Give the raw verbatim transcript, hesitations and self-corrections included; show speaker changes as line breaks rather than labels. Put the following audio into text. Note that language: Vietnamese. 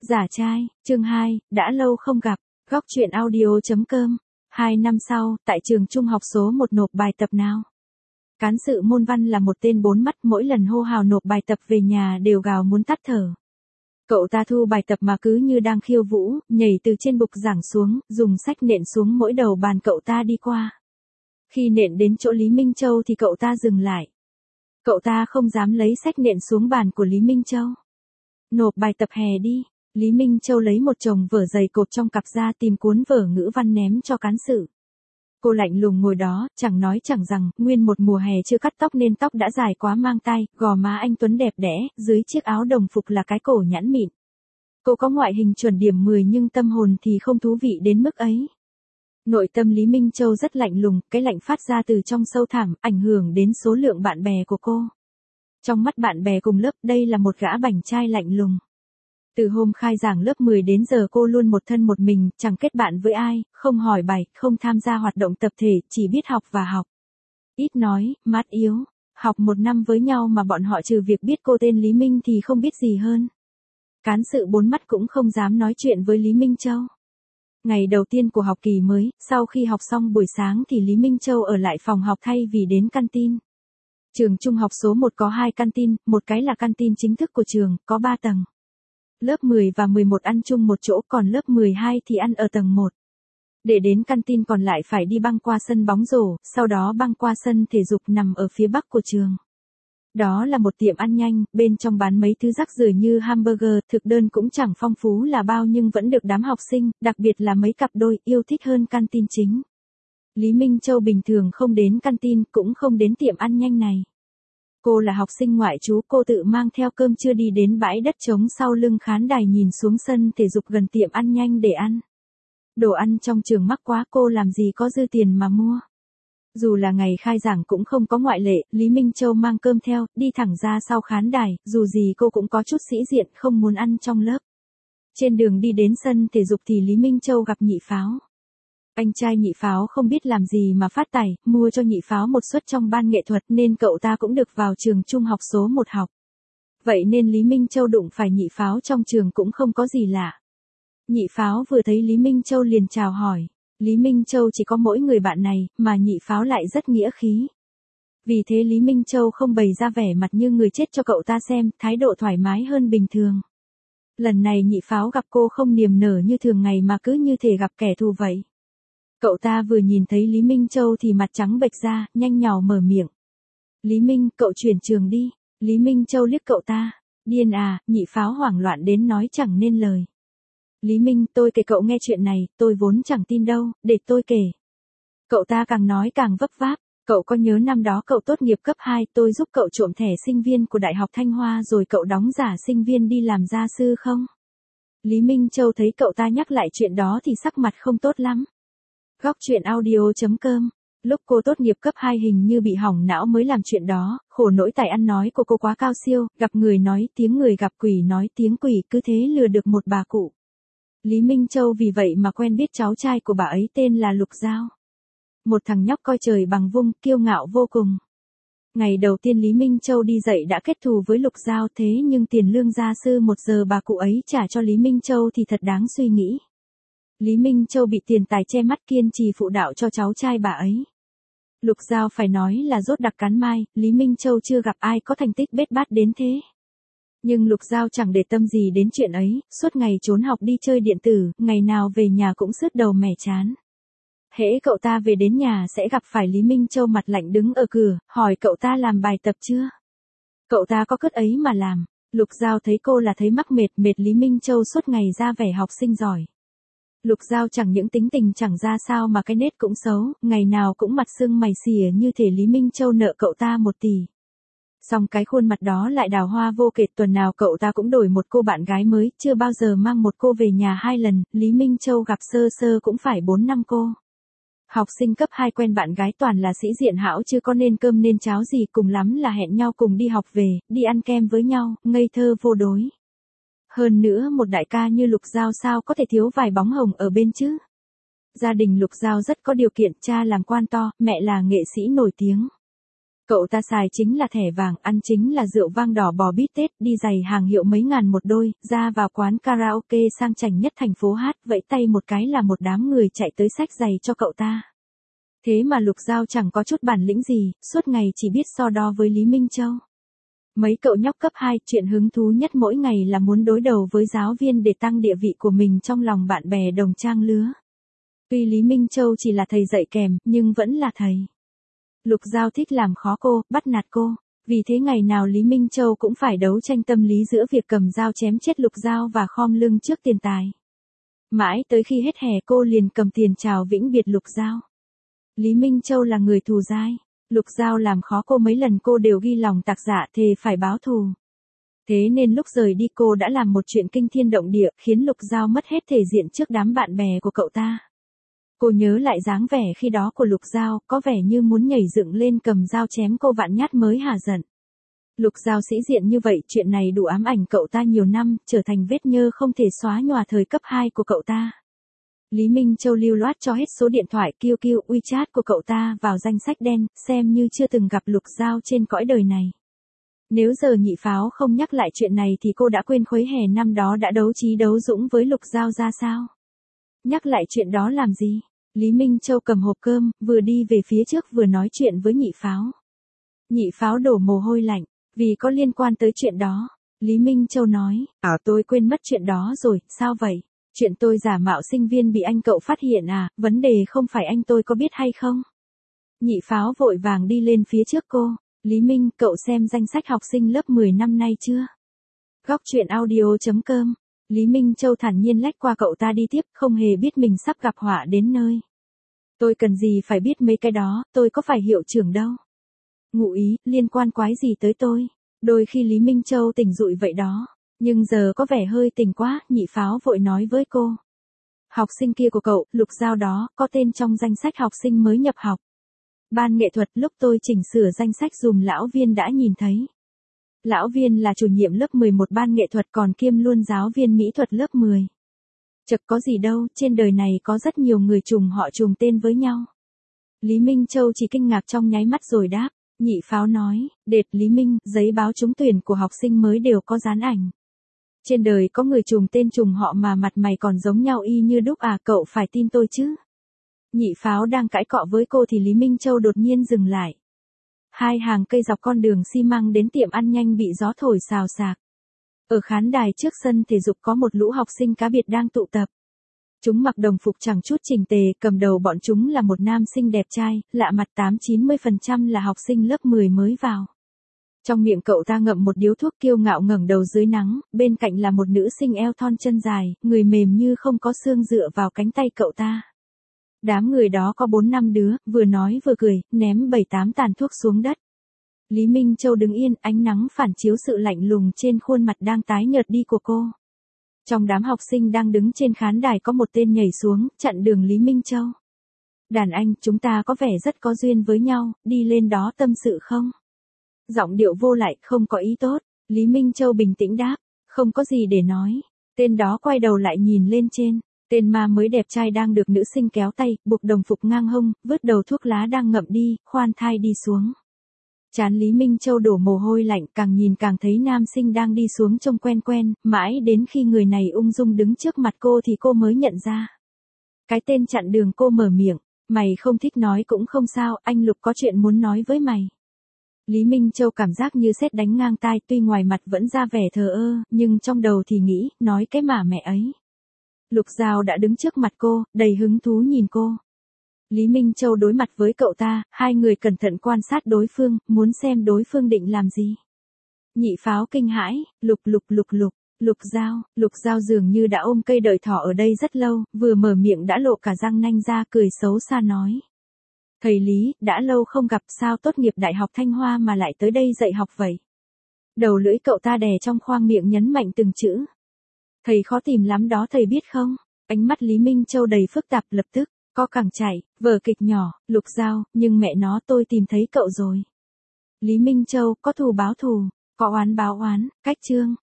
Giả trai, chương hai, đã lâu không gặp, góc truyện audio.com. Hai năm sau, tại trường trung học số một nộp bài tập nào? Cán sự môn văn là một tên bốn mắt, mỗi lần hô hào nộp bài tập về nhà đều gào muốn tắt thở. Cậu ta thu bài tập mà cứ như đang khiêu vũ, nhảy từ trên bục giảng xuống, dùng sách nện xuống mỗi đầu bàn cậu ta đi qua. Khi nện đến chỗ Lý Minh Châu thì cậu ta dừng lại. Cậu ta không dám lấy sách nện xuống bàn của Lý Minh Châu. Nộp bài tập hè đi. Lý Minh Châu lấy một chồng vở dày cột trong cặp ra, tìm cuốn vở ngữ văn ném cho cán sự. Cô lạnh lùng ngồi đó, chẳng nói chẳng rằng, nguyên một mùa hè chưa cắt tóc nên tóc đã dài quá mang tai, gò má anh tuấn đẹp đẽ, dưới chiếc áo đồng phục là cái cổ nhẵn mịn. Cô có ngoại hình chuẩn điểm mười nhưng tâm hồn thì không thú vị đến mức ấy. Nội tâm Lý Minh Châu rất lạnh lùng, cái lạnh phát ra từ trong sâu thẳm, ảnh hưởng đến số lượng bạn bè của cô. Trong mắt bạn bè cùng lớp, đây là một gã bảnh trai lạnh lùng. Từ hôm khai giảng lớp mười đến giờ cô luôn một thân một mình, chẳng kết bạn với ai, không hỏi bài, không tham gia hoạt động tập thể, chỉ biết học và học. Ít nói, mát yếu, học một năm với nhau mà bọn họ trừ việc biết cô tên Lý Minh thì không biết gì hơn. Cán sự bốn mắt cũng không dám nói chuyện với Lý Minh Châu. Ngày đầu tiên của học kỳ mới, sau khi học xong buổi sáng thì Lý Minh Châu ở lại phòng học thay vì đến canteen. Trường trung học số một có hai canteen, một cái là canteen chính thức của trường, có ba tầng. Lớp mười và mười một ăn chung một chỗ, còn lớp mười hai thì ăn ở tầng một. Để đến canteen còn lại phải đi băng qua sân bóng rổ, sau đó băng qua sân thể dục nằm ở phía bắc của trường. Đó là một tiệm ăn nhanh, bên trong bán mấy thứ rác rưởi như hamburger, thực đơn cũng chẳng phong phú là bao nhưng vẫn được đám học sinh, đặc biệt là mấy cặp đôi, yêu thích hơn canteen chính. Lý Minh Châu bình thường không đến canteen, cũng không đến tiệm ăn nhanh này. Cô là học sinh ngoại trú, cô tự mang theo cơm trưa đi đến bãi đất trống sau lưng khán đài nhìn xuống sân thể dục gần tiệm ăn nhanh để ăn. Đồ ăn trong trường mắc quá, cô làm gì có dư tiền mà mua. Dù là ngày khai giảng cũng không có ngoại lệ, Lý Minh Châu mang cơm theo, đi thẳng ra sau khán đài, dù gì cô cũng có chút sĩ diện, không muốn ăn trong lớp. Trên đường đi đến sân thể dục thì Lý Minh Châu gặp Nhị Pháo. Anh trai Nhị Pháo không biết làm gì mà phát tài, mua cho Nhị Pháo một suất trong ban nghệ thuật nên cậu ta cũng được vào trường trung học số một học. Vậy nên Lý Minh Châu đụng phải Nhị Pháo trong trường cũng không có gì lạ. Nhị Pháo vừa thấy Lý Minh Châu liền chào hỏi. Lý Minh Châu chỉ có mỗi người bạn này, mà Nhị Pháo lại rất nghĩa khí. Vì thế Lý Minh Châu không bày ra vẻ mặt như người chết cho cậu ta xem, thái độ thoải mái hơn bình thường. Lần này Nhị Pháo gặp cô không niềm nở như thường ngày mà cứ như thể gặp kẻ thù vậy. Cậu ta vừa nhìn thấy Lý Minh Châu thì mặt trắng bệch ra, nhanh nhảu mở miệng. Lý Minh, cậu chuyển trường đi. Lý Minh Châu liếc cậu ta. Điên à, Nhị Pháo hoảng loạn đến nói chẳng nên lời. Lý Minh, tôi kể cậu nghe chuyện này, tôi vốn chẳng tin đâu, để tôi kể. Cậu ta càng nói càng vấp váp. Cậu có nhớ năm đó cậu tốt nghiệp cấp hai, tôi giúp cậu trộm thẻ sinh viên của Đại học Thanh Hoa rồi cậu đóng giả sinh viên đi làm gia sư không? Lý Minh Châu thấy cậu ta nhắc lại chuyện đó thì sắc mặt không tốt lắm. Góc truyện audio.com. Lúc cô tốt nghiệp cấp hai hình như bị hỏng não mới làm chuyện đó, khổ nỗi tài ăn nói của cô quá cao siêu, gặp người nói tiếng người gặp quỷ nói tiếng quỷ, cứ thế lừa được một bà cụ. Lý Minh Châu vì vậy mà quen biết cháu trai của bà ấy tên là Lục Giao. Một thằng nhóc coi trời bằng vung, kiêu ngạo vô cùng. Ngày đầu tiên Lý Minh Châu đi dạy đã kết thù với Lục Giao, thế nhưng tiền lương gia sư một giờ bà cụ ấy trả cho Lý Minh Châu thì thật đáng suy nghĩ. Lý Minh Châu bị tiền tài che mắt kiên trì phụ đạo cho cháu trai bà ấy. Lục Giao phải nói là rốt đặc cắn mai, Lý Minh Châu chưa gặp ai có thành tích bết bát đến thế. Nhưng Lục Giao chẳng để tâm gì đến chuyện ấy, suốt ngày trốn học đi chơi điện tử, ngày nào về nhà cũng sứt đầu mẻ chán. Hễ cậu ta về đến nhà sẽ gặp phải Lý Minh Châu mặt lạnh đứng ở cửa, hỏi cậu ta làm bài tập chưa. Cậu ta có cất ấy mà làm. Lục Giao thấy cô là thấy mắc mệt, mệt Lý Minh Châu suốt ngày ra vẻ học sinh giỏi. Lục Giao chẳng những tính tình chẳng ra sao mà cái nết cũng xấu, ngày nào cũng mặt sưng mày xỉa như thể Lý Minh Châu nợ cậu ta một tỷ. Song cái khuôn mặt đó lại đào hoa vô kể, tuần nào cậu ta cũng đổi một cô bạn gái mới, chưa bao giờ mang một cô về nhà hai lần, Lý Minh Châu gặp sơ sơ cũng phải bốn năm cô. Học sinh cấp hai quen bạn gái toàn là sĩ diện hão chứ có nên cơm nên cháo gì, cùng lắm là hẹn nhau cùng đi học về, đi ăn kem với nhau, ngây thơ vô đối. Hơn nữa một đại ca như Lục Giao sao có thể thiếu vài bóng hồng ở bên chứ. Gia đình Lục Giao rất có điều kiện, cha làm quan to, mẹ là nghệ sĩ nổi tiếng. Cậu ta xài chính là thẻ vàng, ăn chính là rượu vang đỏ bò bít tết, đi giày hàng hiệu mấy ngàn một đôi, ra vào quán karaoke sang chảnh nhất thành phố hát, vẫy tay một cái là một đám người chạy tới xách giày cho cậu ta. Thế mà Lục Giao chẳng có chút bản lĩnh gì, suốt ngày chỉ biết so đo với Lý Minh Châu. Mấy cậu nhóc cấp hai, chuyện hứng thú nhất mỗi ngày là muốn đối đầu với giáo viên để tăng địa vị của mình trong lòng bạn bè đồng trang lứa. Tuy Lý Minh Châu chỉ là thầy dạy kèm, nhưng vẫn là thầy. Lục Giao thích làm khó cô, bắt nạt cô. Vì thế ngày nào Lý Minh Châu cũng phải đấu tranh tâm lý giữa việc cầm dao chém chết Lục Giao và khom lưng trước tiền tài. Mãi tới khi hết hè cô liền cầm tiền chào vĩnh biệt Lục Giao. Lý Minh Châu là người thù dai. Lục Giao làm khó cô mấy lần cô đều ghi lòng tạc dạ thề phải báo thù. Thế nên lúc rời đi cô đã làm một chuyện kinh thiên động địa khiến Lục Giao mất hết thể diện trước đám bạn bè của cậu ta. Cô nhớ lại dáng vẻ khi đó của Lục Giao, có vẻ như muốn nhảy dựng lên cầm dao chém cô vạn nhát mới hả giận. Lục Giao sĩ diện như vậy, chuyện này đủ ám ảnh cậu ta nhiều năm, trở thành vết nhơ không thể xóa nhòa thời cấp hai của cậu ta. Lý Minh Châu lưu loát cho hết số điện thoại Q Q WeChat của cậu ta vào danh sách đen, xem như chưa từng gặp Lục Giao trên cõi đời này. Nếu giờ Nhị Pháo không nhắc lại chuyện này thì cô đã quên khuấy hè năm đó đã đấu trí đấu dũng với Lục Giao ra sao. Nhắc lại chuyện đó làm gì? Lý Minh Châu cầm hộp cơm, vừa đi về phía trước vừa nói chuyện với Nhị Pháo. Nhị Pháo đổ mồ hôi lạnh, vì có liên quan tới chuyện đó. Lý Minh Châu nói, à tôi quên mất chuyện đó rồi, sao vậy? Chuyện tôi giả mạo sinh viên bị anh cậu phát hiện à, vấn đề không phải anh tôi có biết hay không? Nhị Pháo vội vàng đi lên phía trước cô. Lý Minh, cậu xem danh sách học sinh lớp mười năm nay chưa? Góc truyện audio chấm com. Lý Minh Châu thản nhiên lách qua cậu ta đi tiếp, không hề biết mình sắp gặp họa đến nơi. Tôi cần gì phải biết mấy cái đó, tôi có phải hiệu trưởng đâu. Ngụ ý, liên quan quái gì tới tôi? Đôi khi Lý Minh Châu tỉnh dụi vậy đó, nhưng giờ có vẻ hơi tỉnh quá, Nhị Pháo vội nói với cô. Học sinh kia của cậu, Lục Giao đó, có tên trong danh sách học sinh mới nhập học. Ban nghệ thuật lúc tôi chỉnh sửa danh sách dùm lão Viên đã nhìn thấy. Lão Viên là chủ nhiệm lớp mười một ban nghệ thuật còn kiêm luôn giáo viên mỹ thuật lớp mười. Chật có gì đâu, trên đời này có rất nhiều người trùng họ trùng tên với nhau. Lý Minh Châu chỉ kinh ngạc trong nháy mắt rồi đáp. Nhị Pháo nói, đệt Lý Minh, giấy báo trúng tuyển của học sinh mới đều có dán ảnh. Trên đời có người trùng tên trùng họ mà mặt mày còn giống nhau y như đúc à, cậu phải tin tôi chứ. Nhị Pháo đang cãi cọ với cô thì Lý Minh Châu đột nhiên dừng lại. Hai hàng cây dọc con đường xi măng đến tiệm ăn nhanh bị gió thổi xào xạc. Ở khán đài trước sân thể dục có một lũ học sinh cá biệt đang tụ tập. Chúng mặc đồng phục chẳng chút chỉnh tề, cầm đầu bọn chúng là một nam sinh đẹp trai, lạ mặt tám chín mươi phần trăm là học sinh lớp mười mới vào. Trong miệng cậu ta ngậm một điếu thuốc kiêu ngạo ngẩng đầu dưới nắng, bên cạnh là một nữ sinh eo thon chân dài, người mềm như không có xương dựa vào cánh tay cậu ta. Đám người đó có bốn năm đứa, vừa nói vừa cười, ném bảy tám tàn thuốc xuống đất. Lý Minh Châu đứng yên, ánh nắng phản chiếu sự lạnh lùng trên khuôn mặt đang tái nhợt đi của cô. Trong đám học sinh đang đứng trên khán đài có một tên nhảy xuống, chặn đường Lý Minh Châu. Đàn anh, chúng ta có vẻ rất có duyên với nhau, đi lên đó tâm sự không? Giọng điệu vô lại, không có ý tốt. Lý Minh Châu bình tĩnh đáp, không có gì để nói. Tên đó quay đầu lại nhìn lên trên. Tên ma mới đẹp trai đang được nữ sinh kéo tay, buộc đồng phục ngang hông, vứt đầu thuốc lá đang ngậm đi, khoan thai đi xuống. Trán Lý Minh Châu đổ mồ hôi lạnh, càng nhìn càng thấy nam sinh đang đi xuống trông quen quen, mãi đến khi người này ung dung đứng trước mặt cô thì cô mới nhận ra. Cái tên chặn đường cô mở miệng, mày không thích nói cũng không sao, anh Lục có chuyện muốn nói với mày. Lý Minh Châu cảm giác như sét đánh ngang tai, tuy ngoài mặt vẫn ra vẻ thờ ơ, nhưng trong đầu thì nghĩ, nói cái mà mẹ ấy. Lục Giao đã đứng trước mặt cô, đầy hứng thú nhìn cô. Lý Minh Châu đối mặt với cậu ta, hai người cẩn thận quan sát đối phương, muốn xem đối phương định làm gì. Nhị Pháo kinh hãi, lục lục lục lục, Lục Giao, Lục Giao dường như đã ôm cây đợi thỏ ở đây rất lâu, vừa mở miệng đã lộ cả răng nanh ra cười xấu xa nói. Thầy Lý, đã lâu không gặp, sao tốt nghiệp Đại học Thanh Hoa mà lại tới đây dạy học vậy? Đầu lưỡi cậu ta đè trong khoang miệng nhấn mạnh từng chữ. Thầy khó tìm lắm đó thầy biết không? Ánh mắt Lý Minh Châu đầy phức tạp lập tức, có cẳng chạy, vở kịch nhỏ, Lục Giao, nhưng mẹ nó tôi tìm thấy cậu rồi. Lý Minh Châu, có thù báo thù, có oán báo oán, cách chương.